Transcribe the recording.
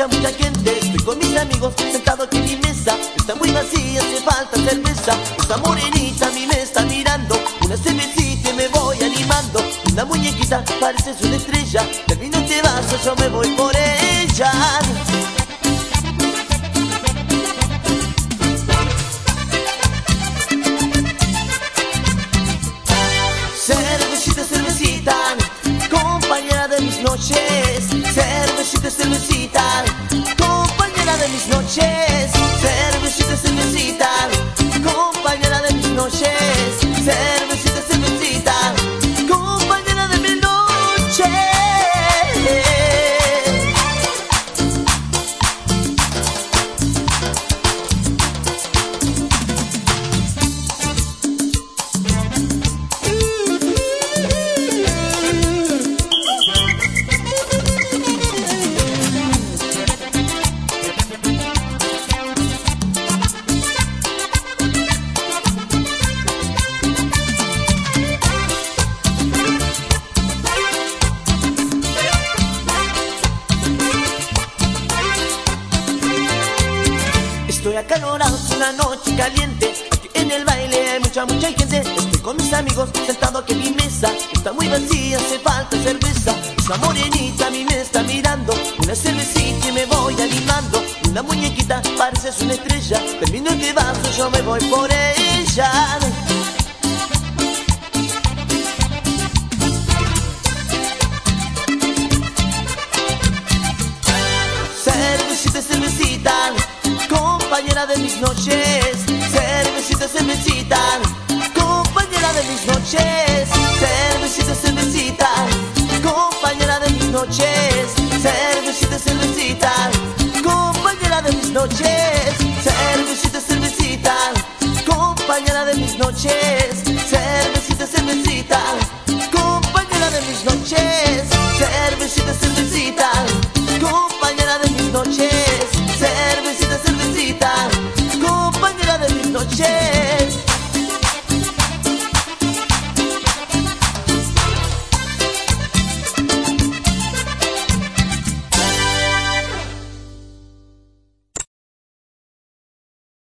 mucha gente. Estoy con mis amigos sentado aquí en mi mesa. Está muy vacía, hace falta cerveza. Esta morenita a mí me está mirando. Una cervecita y me voy animando. Una muñequita parece una estrella. Termino este vaso, yo me voy por ella. Cervecita, cervecita, compañera de mis noches. Cervecita, cervecita, compañera de mis noches. Cervecita, cervecita, compañera de mis noches. Cervecita, cervecita, compañera de mis noches. Estoy acalorado, es una noche caliente. Aquí en el baile hay mucha gente. Estoy con mis amigos sentado aquí en mi mesa. Está muy vacía, hace falta cerveza. Esa morenita a mí me está mirando. Una cervecita y me voy animando. Una muñequita parece una estrella. Termino este vaso, yo me voy por ella. Cervecita, cervecita, compañera de mis noches. Cervecita, cervecita, compañera de mis noches. Cervecita, cervecita, compañera de mis noches. Cervecita, cervecita, compañera de mis noches. Cervecita, cervecita, compañera de mis noches. Cervecita, cervecita, compañera de mis noches.